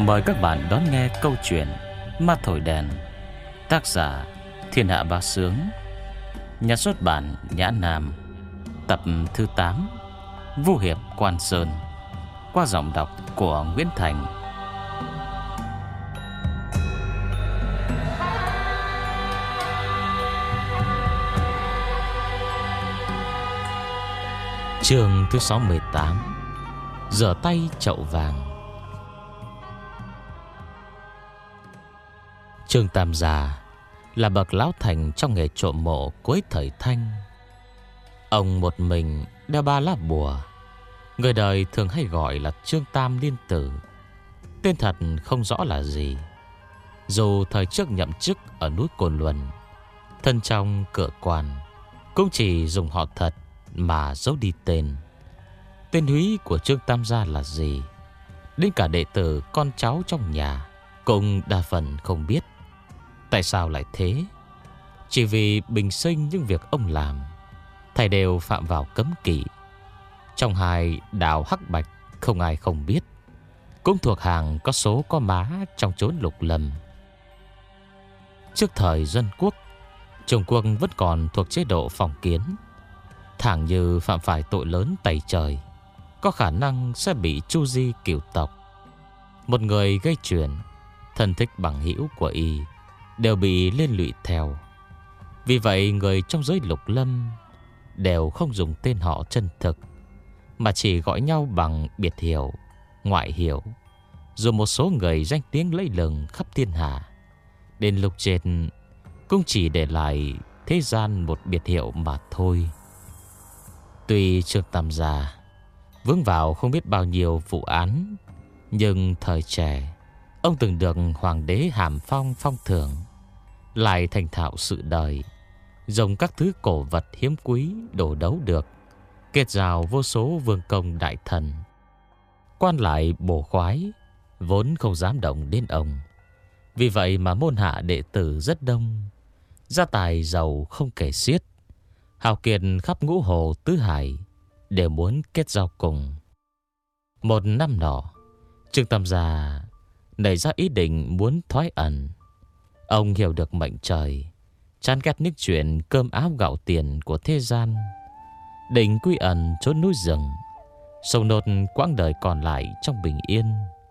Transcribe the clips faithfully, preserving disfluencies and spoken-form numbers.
Mời các bạn đón nghe câu chuyện Ma Thổi Đèn, tác giả Thiên Hạ Bá Sướng, nhà xuất bản Nhã Nam, tập thứ tám, Vu Hiệp Quan Sơn, qua giọng đọc của Nguyễn Thành. Chương thứ sáu mươi tám, Rửa tay chậu vàng. Trương Tam Gia là bậc lão thành trong nghề trộm mộ cuối thời Thanh. Ông một mình đeo ba lá bùa, người đời thường hay gọi là Trương Tam Liên Tử. Tên thật không rõ là gì. Dù thời trước nhậm chức ở núi Cồn Luân, thân trong cửa quan cũng chỉ dùng họ thật mà giấu đi tên. Tên húy của Trương Tam Gia là gì, đến cả đệ tử con cháu trong nhà cũng đa phần không biết. Tại sao lại thế? Chỉ vì bình sinh những việc ông làm thầy đều phạm vào cấm kỵ. Trong hai đạo hắc bạch không ai không biết, cũng thuộc hàng có số có má trong chốn lục lâm. Trước thời Dân Quốc, Trung Quốc vẫn còn thuộc chế độ phong kiến. Thẳng như phạm phải tội lớn tày trời, có khả năng sẽ bị tru di cửu tộc. Một người gây chuyện, thân thích bằng hữu của y đều bị liên lụy theo. Vì vậy người trong giới lục lâm đều không dùng tên họ chân thực, mà chỉ gọi nhau bằng biệt hiệu, ngoại hiệu. Dù một số người danh tiếng lẫy lừng khắp thiên hạ, đến lúc chết cũng chỉ để lại thế gian một biệt hiệu mà thôi. Tuy Trương Tam Gia vướng vào không biết bao nhiêu vụ án, nhưng thời trẻ ông từng được hoàng đế Hàm Phong phong thưởng, lại thành thạo sự đời, dùng các thứ cổ vật hiếm quý đổ đấu được, kết giao vô số vương công đại thần. Quan lại bổ khoái vốn không dám động đến ông. Vì vậy mà môn hạ đệ tử rất đông, gia tài giàu không kể xiết. Hào kiệt khắp ngũ hồ tứ hải đều muốn kết giao cùng. Một năm nọ, Trương Tam Gia nảy ra ý định muốn thoái ẩn. Ông hiểu được mệnh trời, chán ghét những chuyện cơm áo gạo tiền của thế gian, định quy ẩn chốn núi rừng, sống nốt quãng đời còn lại trong bình yên.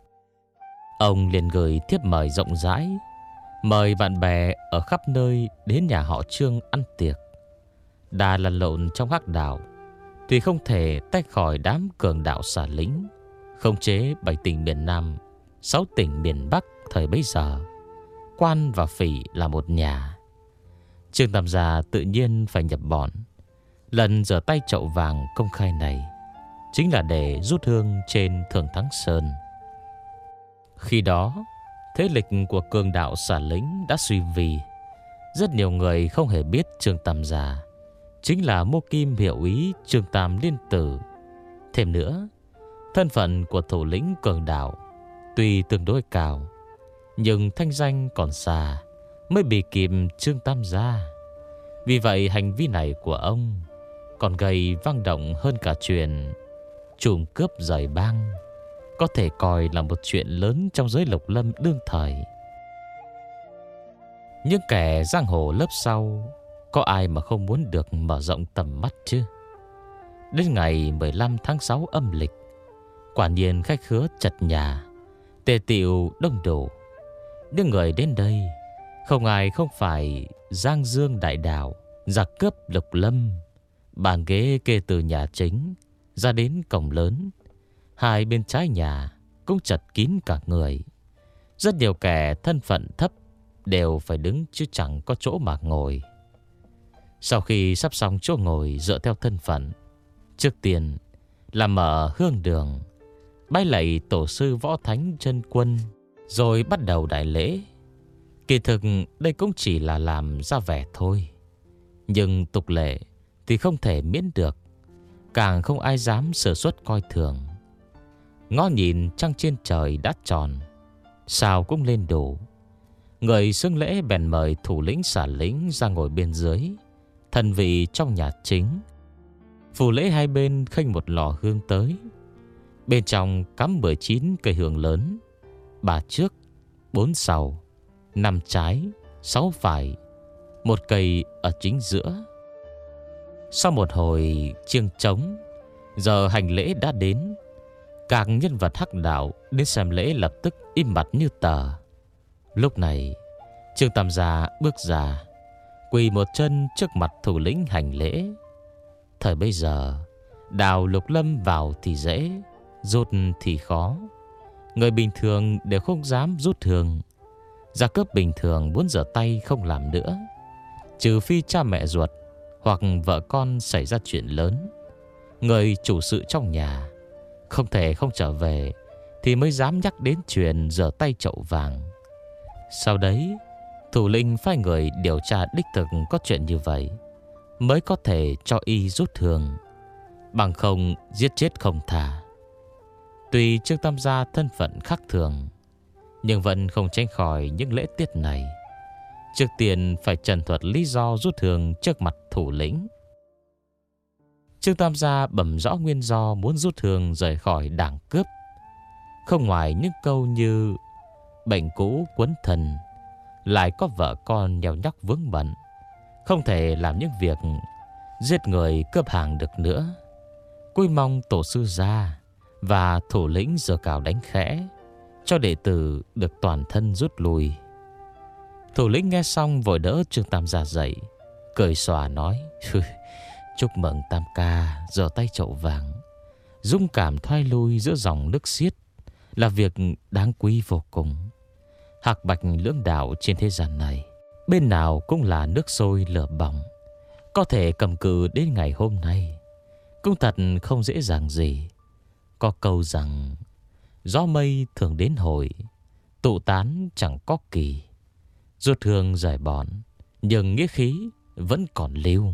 Ông liền gửi thiếp mời rộng rãi, mời bạn bè ở khắp nơi đến nhà họ Trương ăn tiệc. Đà lăn lộn trong hắc đạo, tuy không thể tách khỏi đám cường đạo xả lính khống chế bảy tỉnh miền Nam, sáu tỉnh miền Bắc thời bấy giờ. Quan và phỉ là một nhà. Trương Tam Gia tự nhiên phải nhập bọn. Lần rửa tay chậu vàng công khai này chính là để rút hương trên Thường Thắng Sơn. Khi đó, thế lực của cường đạo xả lính đã suy vi. Rất nhiều người không hề biết Trương Tam Gia chính là mô kim hiệu úy Trương Tam Liên Tử. Thêm nữa, thân phận của thủ lĩnh cường đạo tuy tương đối cao, nhưng thanh danh còn xa mới bị kịp Trương Tam Gia. Vì vậy hành vi này của ông còn gây vang động hơn cả chuyện trùm cướp rời bang, có thể coi là một chuyện lớn trong giới lục lâm đương thời. Những kẻ giang hồ lớp sau có ai mà không muốn được mở rộng tầm mắt chứ? Đến ngày mười lăm tháng sáu âm lịch, quả nhiên khách khứa chật nhà, tề tựu đông đủ. Những người đến đây không ai không phải giang dương đại đạo, giặc cướp lục lâm. Bàn ghế kê từ nhà chính ra đến cổng lớn, hai bên trái nhà cũng chật kín cả người. Rất nhiều kẻ thân phận thấp đều phải đứng chứ chẳng có chỗ mà ngồi. Sau khi sắp xong chỗ ngồi dựa theo thân phận, trước tiên là mở hương đường, bái lạy tổ sư Võ Thánh Chân Quân, rồi bắt đầu đại lễ. Kỳ thực đây cũng chỉ là làm ra vẻ thôi, nhưng tục lệ thì không thể miễn được, càng không ai dám sơ suất coi thường. Ngó nhìn trăng trên trời đã tròn, sao cũng lên đủ. Người xưng lễ bèn mời thủ lĩnh xả lính ra ngồi bên dưới, thần vị trong nhà chính. Phù lễ hai bên khênh một lò hương tới, bên trong cắm mười chín cây hương lớn, ba trước, bốn sau, năm trái, sáu phải, một cây ở chính giữa. Sau một hồi chiêng trống, giờ hành lễ đã đến. Các nhân vật hắc đạo đến xem lễ lập tức im bặt như tờ. Lúc này Trương Tam Gia bước ra, quỳ một chân trước mặt thủ lĩnh hành lễ. Thời bây giờ, đào Lục Lâm vào thì dễ, rút thì khó. Người bình thường đều không dám rút thường. Gia cướp bình thường muốn rửa tay không làm nữa, trừ phi cha mẹ ruột hoặc vợ con xảy ra chuyện lớn. Người chủ sự trong nhà không thể không trở về thì mới dám nhắc đến chuyện rửa tay chậu vàng. Sau đấy, thủ lĩnh phái người điều tra đích thực có chuyện như vậy, mới có thể cho y rút thường, bằng không giết chết không tha. Tuy Trương Tam Gia thân phận khác thường, nhưng vẫn không tránh khỏi những lễ tiết này. Trước tiên phải trần thuật lý do rút thường trước mặt thủ lĩnh. Trương Tam Gia bẩm rõ nguyên do muốn rút thường rời khỏi đảng cướp, không ngoài những câu như bệnh cũ quấn thân, lại có vợ con nheo nhóc vướng bận, không thể làm những việc giết người cướp hàng được nữa. Cúi mong tổ sư gia và thủ lĩnh giơ cao đánh khẽ, cho đệ tử được toàn thân rút lui. Thủ lĩnh nghe xong vội đỡ Trương Tam Gia dậy, cười xòa nói: chúc mừng Tam ca giở tay chậu vàng. Dũng cảm thoái lui giữa dòng nước xiết là việc đáng quý vô cùng. Hạc bạch lưỡng đạo trên thế gian này, bên nào cũng là nước sôi lửa bỏng. Có thể cầm cự đến ngày hôm nay cũng thật không dễ dàng gì. Có câu rằng gió mây thường đến hồi, tụ tán chẳng có kỳ. Rút hương rời bọn, nhưng nghĩa khí vẫn còn lưu.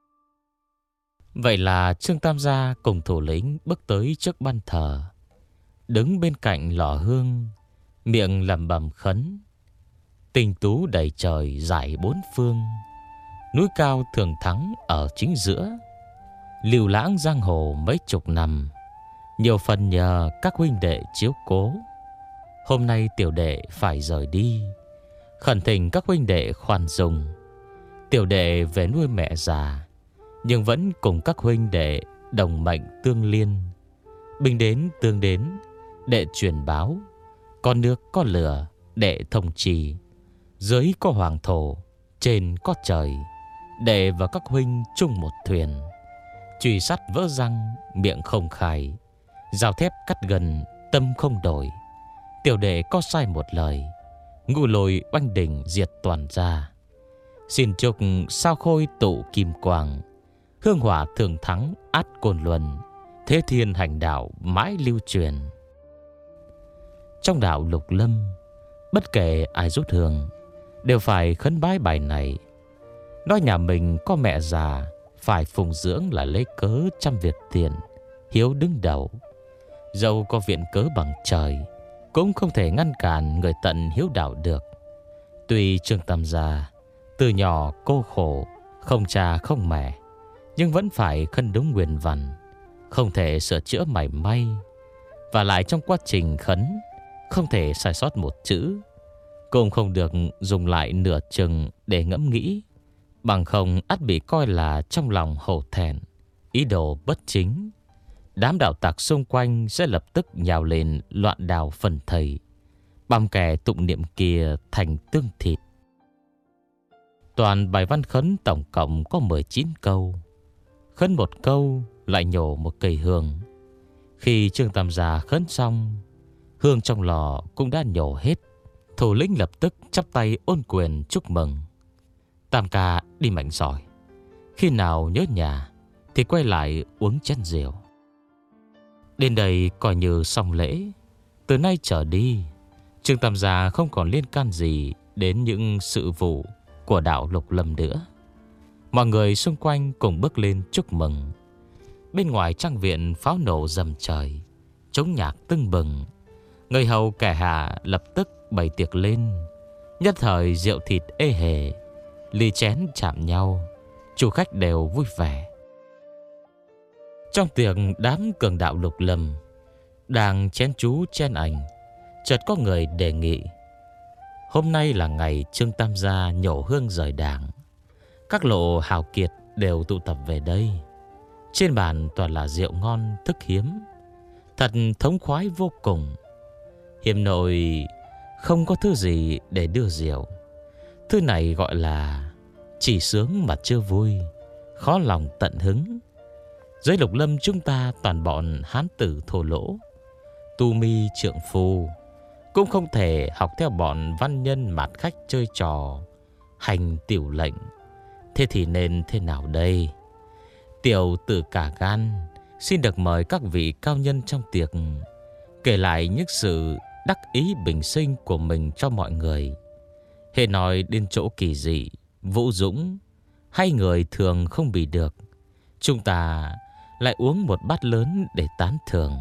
Vậy là Trương Tam Gia cùng thủ lĩnh bước tới trước ban thờ, đứng bên cạnh lò hương, miệng lẩm bẩm khấn: tinh tú đầy trời dải bốn phương, núi cao thường thắng ở chính giữa. Lưu lãng giang hồ mấy chục năm, nhiều phần nhờ các huynh đệ chiếu cố. Hôm nay tiểu đệ phải rời đi, khẩn thỉnh các huynh đệ khoan dung. Tiểu đệ về nuôi mẹ già, nhưng vẫn cùng các huynh đệ đồng mệnh tương liên. Binh đến tương đến, đệ truyền báo. Có nước có lửa, đệ thông trì. Dưới có hoàng thổ, trên có trời. Đệ và các huynh chung một thuyền. Chùy sắt vỡ răng, miệng không khai. Dao thép cắt gần, tâm không đổi. Tiểu đệ có sai một lời, ngũ lôi oanh đỉnh diệt toàn gia. Xin chúc sao khôi tụ kim quang, hương hỏa thường thắng át côn luân. Thế thiên hành đạo mãi lưu truyền. Trong đạo Lục Lâm, bất kể ai rút hương đều phải khấn bái bài này. Nói nhà mình có mẹ già, phải phụng dưỡng là lấy cớ trăm việc tiền, hiếu đứng đầu. Dẫu có viện cớ bằng trời, cũng không thể ngăn cản người tận hiếu đạo được. Tuy Trương Tam Gia từ nhỏ cô khổ, không cha không mẹ, nhưng vẫn phải khấn đúng nguyện vằn, không thể sửa chữa mảy may. Và lại trong quá trình khấn, không thể sai sót một chữ, cũng không được dùng lại nửa chừng để ngẫm nghĩ. Bằng không ắt bị coi là trong lòng hổ thẹn, ý đồ bất chính. Đám đạo tặc xung quanh sẽ lập tức nhào lên loạn đào phần thầy, băm kẻ tụng niệm kia thành tương thịt. Toàn bài văn khấn tổng cộng có mười chín câu. Khấn một câu lại nhổ một cây hương. Khi Trương Tam Gia khấn xong, hương trong lò cũng đã nhổ hết. Thủ lĩnh lập tức chắp tay ôn quyền chúc mừng: Tam ca đi mạnh giỏi, khi nào nhớ nhà thì quay lại uống chén rượu. Đến đây coi như xong lễ. Từ nay trở đi, Trương Tam Gia không còn liên can gì đến những sự vụ của đạo Lục Lâm nữa. Mọi người xung quanh cùng bước lên chúc mừng. Bên ngoài trang viện pháo nổ rầm trời, trống nhạc tưng bừng. Người hầu kẻ hạ lập tức bày tiệc lên. Nhất thời rượu thịt ê hề, ly chén chạm nhau, chủ khách đều vui vẻ. Trong tiệc, đám cường đạo Lục Lâm đang chén chú chen ảnh. chợt có người đề nghị: hôm nay là ngày Trương Tam gia nhổ hương rời đảng. Các lộ hào kiệt đều tụ tập về đây. Trên bàn toàn là rượu ngon thức hiếm, thật thống khoái vô cùng. Hiếm nội không có thứ gì để đưa rượu. Thứ này gọi là chỉ sướng mà chưa vui, khó lòng tận hứng. Dưới Lục Lâm chúng ta toàn bọn hán tử thô lỗ, tu mi trượng phu, cũng không thể học theo bọn văn nhân mạt khách chơi trò hành tiểu lệnh. Thế thì nên thế nào đây? Tiểu tử cả gan xin được mời các vị cao nhân trong tiệc kể lại những sự đắc ý bình sinh của mình cho mọi người. Hễ nói đến chỗ kỳ dị, vũ dũng hay người thường không bị được, chúng ta lại uống một bát lớn để tán thưởng.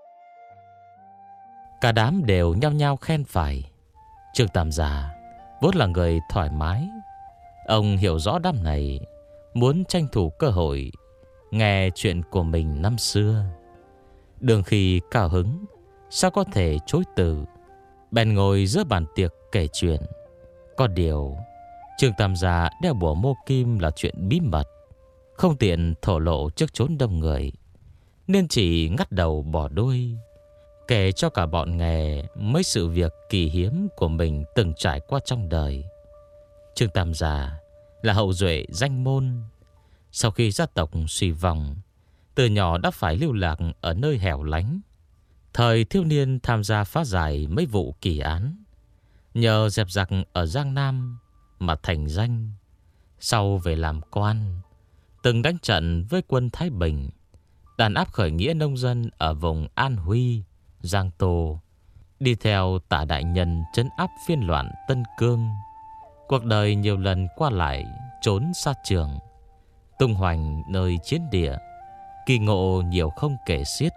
Cả đám đều nhao nhao khen phải. Trương Tam gia vốn là người thoải mái. Ông hiểu rõ đám này muốn tranh thủ cơ hội nghe chuyện của mình năm xưa. Đường khi cao hứng, sao có thể chối từ. Bèn ngồi giữa bàn tiệc kể chuyện. Có điều Trương Tam gia đeo bùa mô kim là chuyện bí mật, không tiện thổ lộ trước chốn đông người, nên chỉ ngắt đầu bỏ đuôi, kể cho cả bọn nghe mấy sự việc kỳ hiếm của mình từng trải qua trong đời. Trương Tam gia là hậu duệ danh môn. Sau khi gia tộc suy vong, từ nhỏ đã phải lưu lạc ở nơi hẻo lánh. Thời thiếu niên tham gia phá giải mấy vụ kỳ án, nhờ dẹp giặc ở Giang Nam mà thành danh. Sau về làm quan, từng đánh trận với quân Thái Bình, đàn áp khởi nghĩa nông dân ở vùng An Huy, Giang Tô, đi theo Tả đại nhân trấn áp phiên loạn Tân Cương. Cuộc đời nhiều lần qua lại trốn xa trường, tung hoành nơi chiến địa, kỳ ngộ nhiều không kể xiết.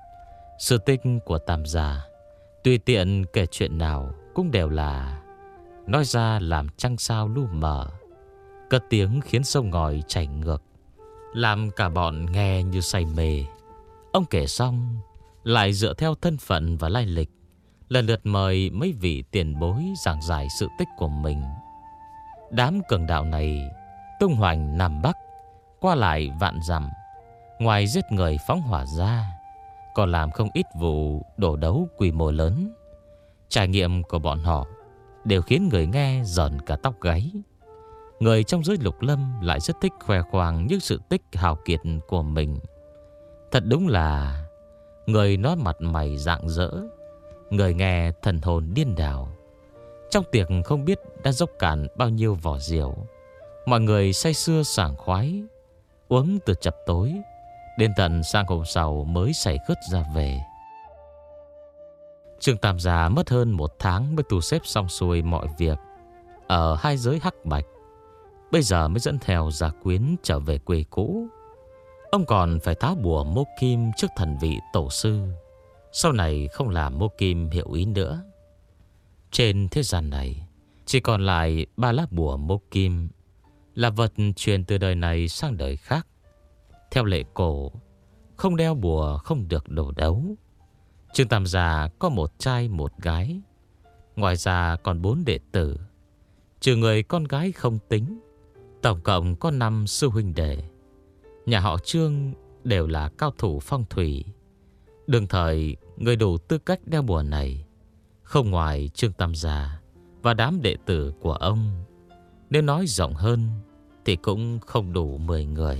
Sự tích của Tam gia tùy tiện kể chuyện nào cũng đều là nói ra làm trăng sao lu mờ, cất tiếng khiến sông ngòi chảy ngược, làm cả bọn nghe như say mê. Ông kể xong lại dựa theo thân phận và lai lịch, lần lượt mời mấy vị tiền bối giảng giải sự tích của mình. Đám cường đạo này tung hoành Nam Bắc, qua lại vạn dặm, ngoài giết người phóng hỏa ra, còn làm không ít vụ đổ đấu quy mô lớn. Trải nghiệm của bọn họ đều khiến người nghe rợn cả tóc gáy. Người trong giới Lục Lâm lại rất thích khoe khoang những sự tích hào kiệt của mình. Thật đúng là người nói mặt mày rạng rỡ, người nghe thần hồn điên đảo. Trong tiệc không biết đã dốc cạn bao nhiêu vỏ rượu, mọi người say sưa sảng khoái, uống từ chập tối đến tận sang hôm sau mới say khướt ra về. Trương Tam gia mất hơn một tháng mới thu xếp xong xuôi mọi việc ở hai giới hắc bạch. Bây giờ mới dẫn theo gia quyến trở về quê cũ. Ông còn phải tháo bùa mô kim trước thần vị tổ sư, sau này không làm mô kim hiệu ý nữa. Trên thế gian này chỉ còn lại ba lá bùa mô kim, là vật truyền từ đời này sang đời khác. Theo lệ cổ, không đeo bùa không được đổ đấu. Trương Tam gia có một trai một gái, ngoài ra còn bốn đệ tử. Trừ người con gái không tính, tổng cộng có năm sư huynh đệ. Nhà họ Trương đều là cao thủ phong thủy. Đương thời người đủ tư cách đeo bùa này không ngoài Trương Tam gia và đám đệ tử của ông. Nếu nói rộng hơn thì cũng không đủ mười người.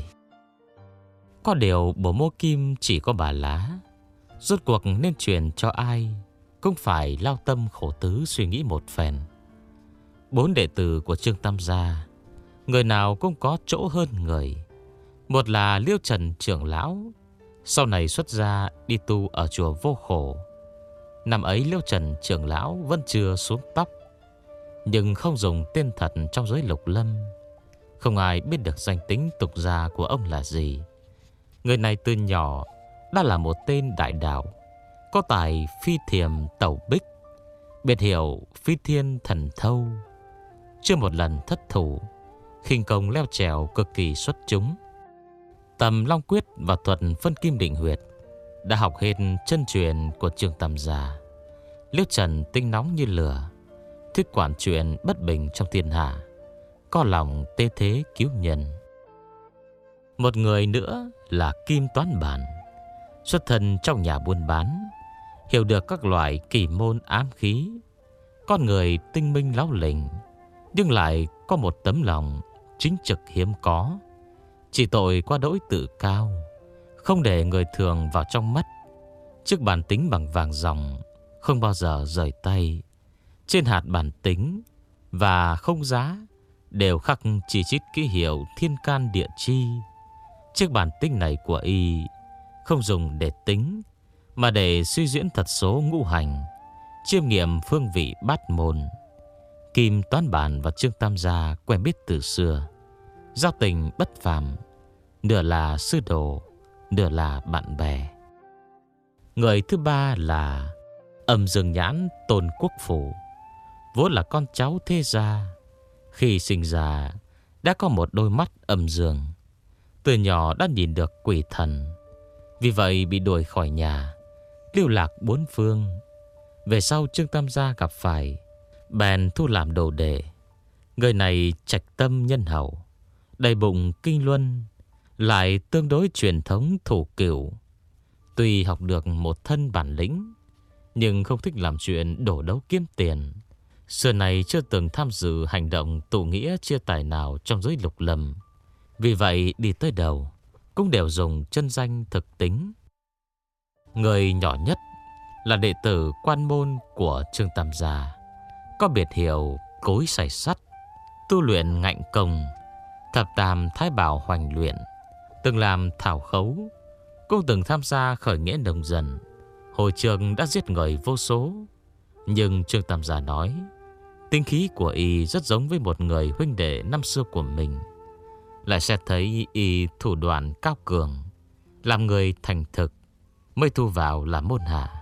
Có điều bùa mô kim chỉ có bà lá, rốt cuộc nên truyền cho ai cũng phải lao tâm khổ tứ suy nghĩ một phen. Bốn đệ tử của Trương Tam gia, người nào cũng có chỗ hơn người. Một là Liêu Trần trưởng lão, sau này xuất gia đi tu ở chùa Vô Khổ. Năm ấy Liêu Trần trưởng lão vẫn chưa xuống tóc, nhưng không dùng tên thật trong giới Lục Lâm. Không ai biết được danh tính tục gia của ông là gì. Người này từ nhỏ đã là một tên đại đạo, có tài phi thiềm tẩu bích, biệt hiệu Phi Thiên Thần Thâu. Chưa một lần thất thủ, khinh công leo trèo cực kỳ xuất chúng. Tầm Long Quyết và thuật phân kim định huyệt đã học hết chân truyền của Trương Tam gia. Liễu Trần tinh nóng như lửa, thuyết quản chuyện bất bình trong thiên hạ, có lòng tê thế cứu nhân. Một người nữa là Kim Toán Bản, xuất thân trong nhà buôn bán, hiểu được các loại kỳ môn ám khí. Con người tinh minh láo lỉnh, nhưng lại có một tấm lòng chính trực hiếm có. Chỉ tội qua đỗi tự cao, không để người thường vào trong mắt. Trước bản tính bằng vàng ròng, không bao giờ rời tay. Trên hạt bản tính và không giá đều khắc chỉ chít ký hiệu thiên can địa chi. Chiếc bản tính này của y không dùng để tính, mà để suy diễn thật số ngũ hành, chiêm nghiệm phương vị bát môn. Kim Toán Bản và Trương Tam Gia quen biết từ xưa, giao tình bất phàm, nửa là sư đồ, nửa là bạn bè. Người thứ ba là Âm Dương Nhãn Tôn Quốc Phủ, vốn là con cháu thế gia. Khi sinh ra đã có một đôi mắt âm dương, từ nhỏ đã nhìn được quỷ thần, vì vậy bị đuổi khỏi nhà, lưu lạc bốn phương. Về sau Trương Tam Gia gặp phải, bèn thu làm đồ đệ. Người này trạch tâm nhân hậu, đầy bụng kinh luân, lại tương đối truyền thống thủ cửu. Tuy học được một thân bản lĩnh, nhưng không thích làm chuyện đổ đấu kiếm tiền. Xưa này chưa từng tham dự hành động tụ nghĩa chia tài nào trong giới lục lâm, vì vậy đi tới đầu cũng đều dùng chân danh thực tính. Người nhỏ nhất là đệ tử quan môn của Trương Tam Gia, có biệt hiệu Cối Sài Sắt, tu luyện ngạnh công, thập tam thái bảo hoành luyện, từng làm thảo khấu, cũng từng tham gia khởi nghĩa nông dân. Hồi trường đã giết người vô số. Nhưng Trương Tam Gia nói, tính khí của y rất giống với một người huynh đệ năm xưa của mình. Lại sẽ thấy y thủ đoạn cao cường, làm người thành thực, mới thu vào làm môn hạ.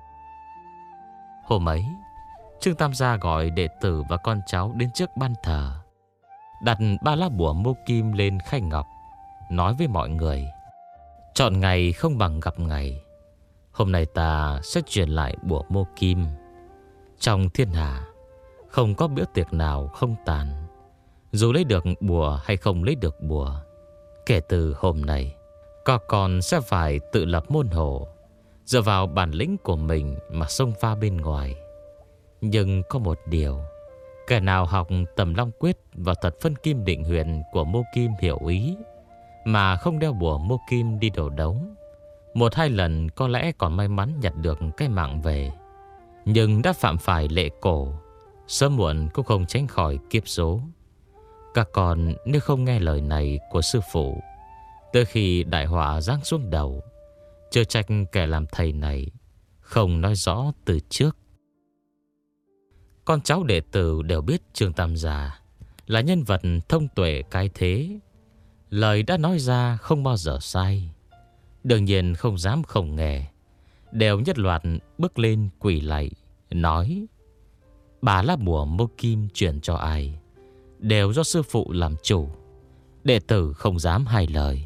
Hôm ấy, Trương Tam Gia gọi đệ tử và con cháu đến trước ban thờ, đặt ba lá bùa mô kim lên khay ngọc, nói với mọi người: chọn ngày không bằng gặp ngày. Hôm nay ta sẽ truyền lại bùa mô kim. Trong thiên hạ không có bữa tiệc nào không tàn. Dù lấy được bùa hay không lấy được bùa, kể từ hôm nay các con sẽ phải tự lập môn hộ, dựa vào bản lĩnh của mình mà xông pha bên ngoài. Nhưng có một điều, kẻ nào học Tầm Long Quyết và Thật Phân Kim Định Huyền của Mô Kim hiểu ý, mà không đeo bùa Mô Kim đi đổ đấu, một hai lần có lẽ còn may mắn nhặt được cái mạng về. Nhưng đã phạm phải lệ cổ, sớm muộn cũng không tránh khỏi kiếp số. Các con nếu không nghe lời này của sư phụ, tới khi đại họa giáng xuống đầu, chưa trách kẻ làm thầy này không nói rõ từ trước. Con cháu đệ tử đều biết Trương Tam Gia là nhân vật thông tuệ cái thế, lời đã nói ra không bao giờ sai. Đương nhiên không dám không nghe, đều nhất loạt bước lên quỳ lạy, nói: bà lá bùa mô kim chuyển cho ai, đều do sư phụ làm chủ. Đệ tử không dám hai lời.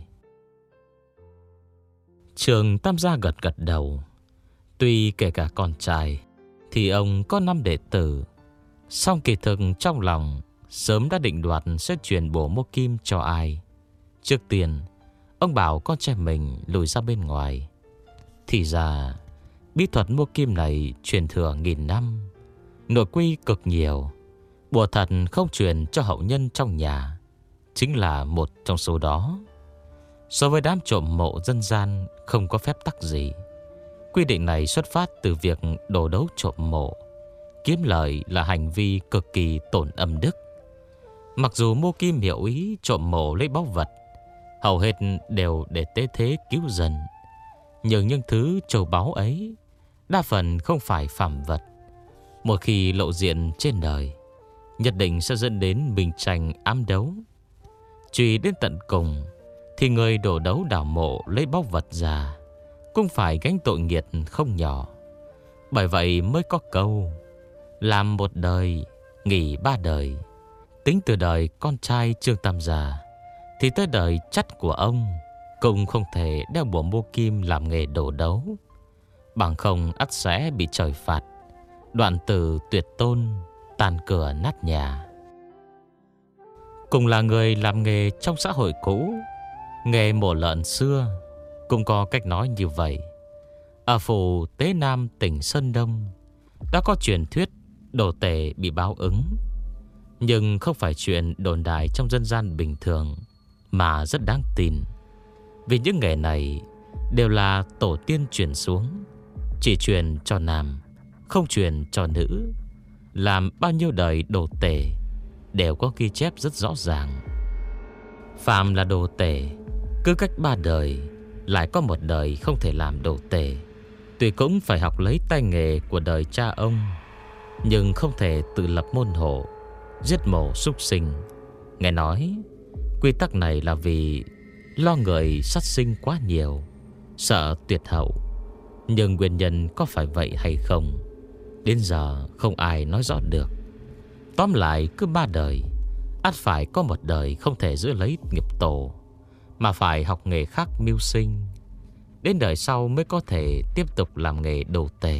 Trương Tam Gia gật gật đầu. Tuy kể cả con trai thì ông có năm đệ tử, song kỳ thực trong lòng sớm đã định đoạt sẽ truyền bùa mô kim cho ai. Trước tiên ông bảo con trai mình lùi ra bên ngoài. Thì ra bí thuật mô kim này truyền thừa nghìn năm, nội quy cực nhiều. Bùa thật không truyền cho hậu nhân trong nhà chính là một trong số đó. So với đám trộm mộ dân gian không có phép tắc gì. Quy định này xuất phát từ việc đổ đấu trộm mộ, kiếm lời là hành vi cực kỳ tổn âm đức. Mặc dù mô kim hiểu ý trộm mộ lấy báu vật, hầu hết đều để tế thế cứu dân, nhưng những thứ châu báu ấy đa phần không phải phàm vật. Một khi lộ diện trên đời, nhất định sẽ dẫn đến bình tranh ám đấu. Truy đến tận cùng thì người đổ đấu đào mộ lấy báu vật ra cũng phải gánh tội nghiệt không nhỏ. Bởi vậy mới có câu: làm một đời, nghỉ ba đời. Tính từ đời con trai Trương Tam Gia thì tới đời chắt của ông cũng không thể đeo bùa mô kim làm nghề đổ đấu, bằng không ắt sẽ bị trời phạt, Đoạn tử tuyệt tôn, tàn cửa nát nhà. Cùng là người làm nghề trong xã hội cũ, nghề mổ lợn xưa cũng có cách nói như vậy. Ở phủ Tế Nam tỉnh Sơn Đông đã có truyền thuyết đồ tể bị báo ứng, nhưng không phải chuyện đồn đại trong dân gian bình thường, mà rất đáng tin. Vì những nghề này đều là tổ tiên truyền xuống, chỉ truyền cho nam, không truyền cho nữ. Làm bao nhiêu đời đồ tể đều có ghi chép rất rõ ràng. Phàm là đồ tể, cứ cách ba đời lại có một đời không thể làm đồ tể. Tuy cũng phải học lấy tay nghề của đời cha ông, nhưng không thể tự lập môn hộ, giết mổ súc sinh. Nghe nói quy tắc này là vì lo người sát sinh quá nhiều, sợ tuyệt hậu. Nhưng nguyên nhân có phải vậy hay không, đến giờ không ai nói rõ được. Tóm lại cứ ba đời ắt phải có một đời không thể giữ lấy nghiệp tổ, mà phải học nghề khác mưu sinh. Đến đời sau mới có thể tiếp tục làm nghề đồ tể.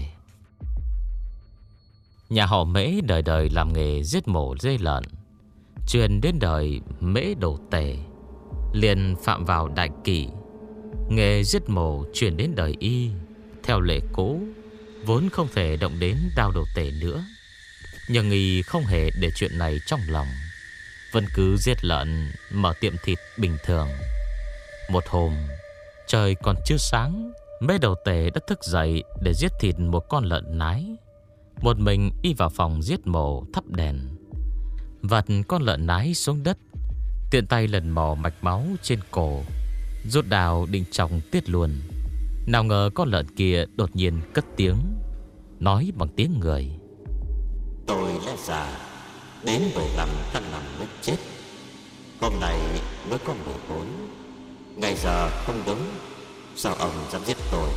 Nhà họ Mễ đời đời làm nghề giết mổ dê lợn, truyền đến đời Mễ đồ tể, liền phạm vào đại kỷ. Nghề giết mổ truyền đến đời Y, theo lệ cũ vốn không thể động đến đao đồ tể nữa. Nhưng Y không hề để chuyện này trong lòng, vẫn cứ giết lợn, mở tiệm thịt bình thường. Một hôm trời còn chưa sáng, Mễ đầu tể đã thức dậy để giết thịt một con lợn nái. Một mình Y vào phòng giết mổ thắp đèn, vặt con lợn nái xuống đất, tiện tay lần mò mạch máu trên cổ, rút đào định chồng tiết luôn. Nào ngờ con lợn kia đột nhiên cất tiếng, nói bằng tiếng người: Tôi đã già đến mười lăm tháng năm mới chết. Hôm nay mới có mười bốn, ngày giờ không đúng, sao ông dám giết tôi?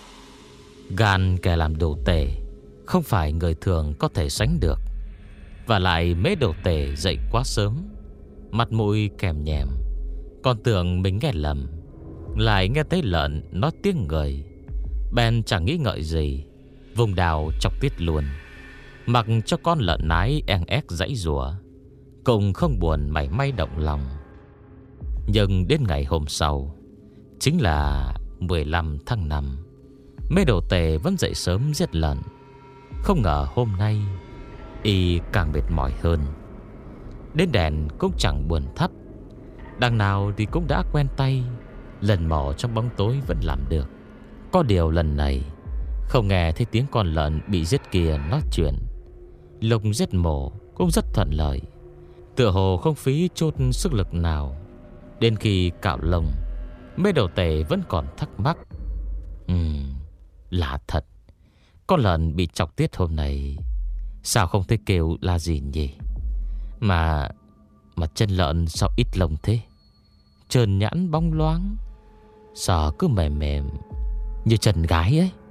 Gan kẻ làm đồ tể không phải người thường có thể sánh được. Và lại Mễ đồ tể dậy quá sớm, mặt mũi kèm nhèm, còn tưởng mình nghe lầm, lại nghe thấy lợn nói tiếng người. Bèn chẳng nghĩ ngợi gì, vùng đào chọc tiết luôn, mặc cho con lợn nái en ép giãy giụa, cũng không buồn mảy may động lòng. Nhưng đến ngày hôm sau, chính là mười lăm tháng năm, Mễ đồ tể vẫn dậy sớm giết lợn. Không ngờ hôm nay Y càng mệt mỏi hơn, đến đèn cũng chẳng buồn thắp. Đằng nào thì cũng đã quen tay, lần mò trong bóng tối vẫn làm được. Có điều lần này không nghe thấy tiếng con lợn bị giết kia nói chuyện. Lúc giết mổ cũng rất thuận lợi, tựa hồ không phí chút sức lực nào. Đến khi cạo lông, Mễ đầu tể vẫn còn thắc mắc: Ừm, lạ thật, con lợn bị chọc tiết hôm nay sao không thấy kêu là gì nhỉ? Mà Mà chân lợn sao ít lông thế, trơn nhẵn bóng loáng, sao cứ mềm mềm như chân gái ấy.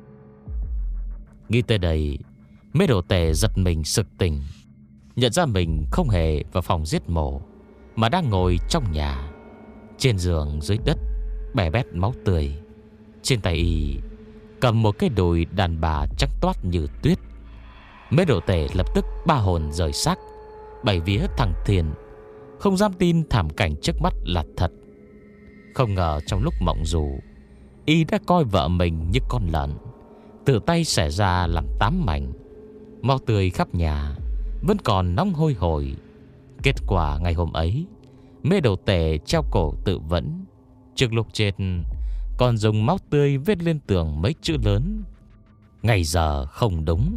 Nghĩ tới đây, Mễ đồ tể giật mình sực tỉnh, nhận ra mình không hề vào phòng giết mổ, mà đang ngồi trong nhà. Trên giường dưới đất bè bét máu tươi, trên tay Y cầm một cái đùi đàn bà trắng toát như tuyết. Mễ đồ tể lập tức ba hồn rời xác, bảy vía thằng thiền, không dám tin thảm cảnh trước mắt là thật. Không ngờ trong lúc mộng dù, Y đã coi vợ mình như con lợn, tự tay xẻ ra làm tám mảnh. Máu tươi khắp nhà vẫn còn nóng hôi hổi. Kết quả ngày hôm ấy, Mễ đầu tể treo cổ tự vẫn. Trước lúc chết còn dùng máu tươi viết lên tường mấy chữ lớn: ngày giờ không đúng.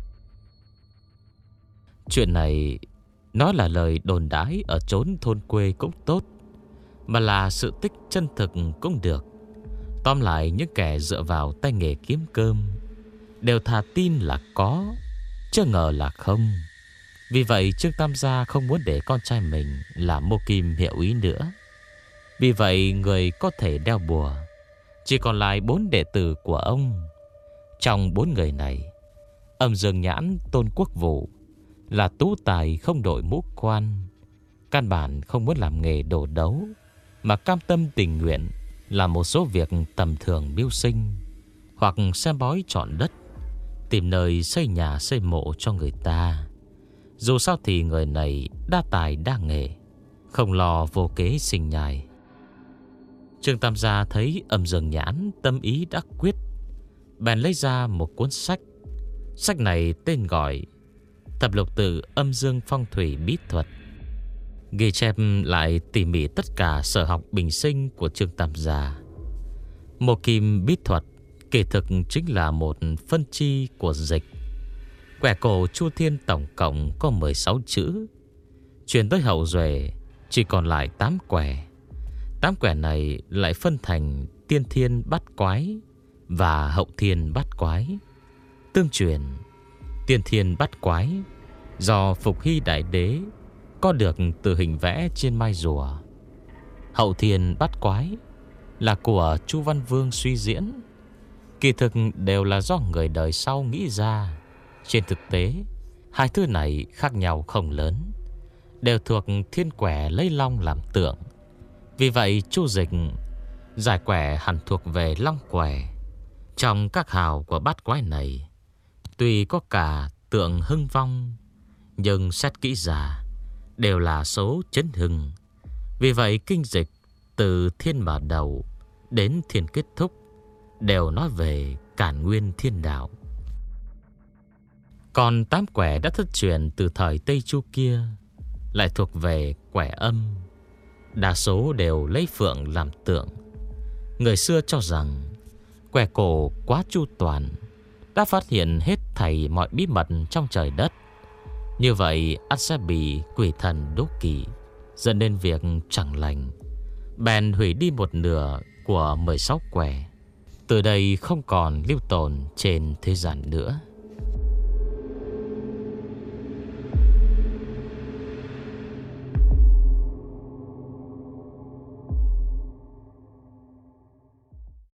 Chuyện này nói là lời đồn đãi ở chốn thôn quê cũng tốt, mà là sự tích chân thực cũng được. Tóm lại, những kẻ dựa vào tay nghề kiếm cơm đều thà tin là có, chứ ngờ là không. Vì vậy Trương Tam Gia không muốn để con trai mình là mô kim hiệu ý nữa. Vì vậy người có thể đeo bùa chỉ còn lại bốn đệ tử của ông. Trong bốn người này, Âm Dương Nhãn Tôn Quốc Vũ là tú tài không đội mũ quan, căn bản không muốn làm nghề đồ đấu, mà cam tâm tình nguyện làm một số việc tầm thường mưu sinh, hoặc xem bói chọn đất. tìm nơi xây nhà xây mộ cho người ta. Dù sao thì người này đa tài đa nghệ, không lo vô kế sinh nhai. Trương Tam Gia thấy Âm Dương Nhãn tâm ý đã quyết, bèn lấy ra một cuốn sách. Sách này tên gọi Thập Lục Tự Âm Dương Phong Thủy Bí Thuật, ghi chép lại tỉ mỉ tất cả sở học bình sinh của Trương Tam Gia. Một kim bí thuật kỳ thực chính là một phân chi của dịch. Quẻ cổ Chu Thiên tổng cộng có mười sáu chữ, chuyển tới hậu duệ chỉ còn lại tám quẻ. Tám quẻ này lại phân thành tiên thiên bát quái và hậu thiên bát quái. Tương truyền, tiên thiên bát quái do Phục Hy Đại Đế có được từ hình vẽ trên mai rùa. Hậu thiên bát quái là của Chu Văn Vương suy diễn, kỳ thực đều là do người đời sau nghĩ ra. Trên thực tế, hai thứ này khác nhau không lớn, đều thuộc thiên quẻ lấy long làm tượng. Vì vậy Chu Dịch giải quẻ hẳn thuộc về long quẻ. Trong các hào của bát quái này, tuy có cả tượng hưng vong, nhưng xét kỹ ra đều là số chấn hưng. Vì vậy kinh dịch từ thiên mở đầu đến thiên kết thúc đều nói về cản nguyên thiên đạo. Còn tám quẻ đã thất truyền từ thời Tây Chu kia lại thuộc về quẻ âm, đa số đều lấy phượng làm tượng. Người xưa cho rằng quẻ cổ quá chu toàn, đã phát hiện hết thảy mọi bí mật trong trời đất. Như vậy ắt sẽ bị quỷ thần đố kỵ, dẫn đến việc chẳng lành, bèn hủy đi một nửa của mười sáu quẻ. Từ đây không còn lưu tồn trên thế gian nữa.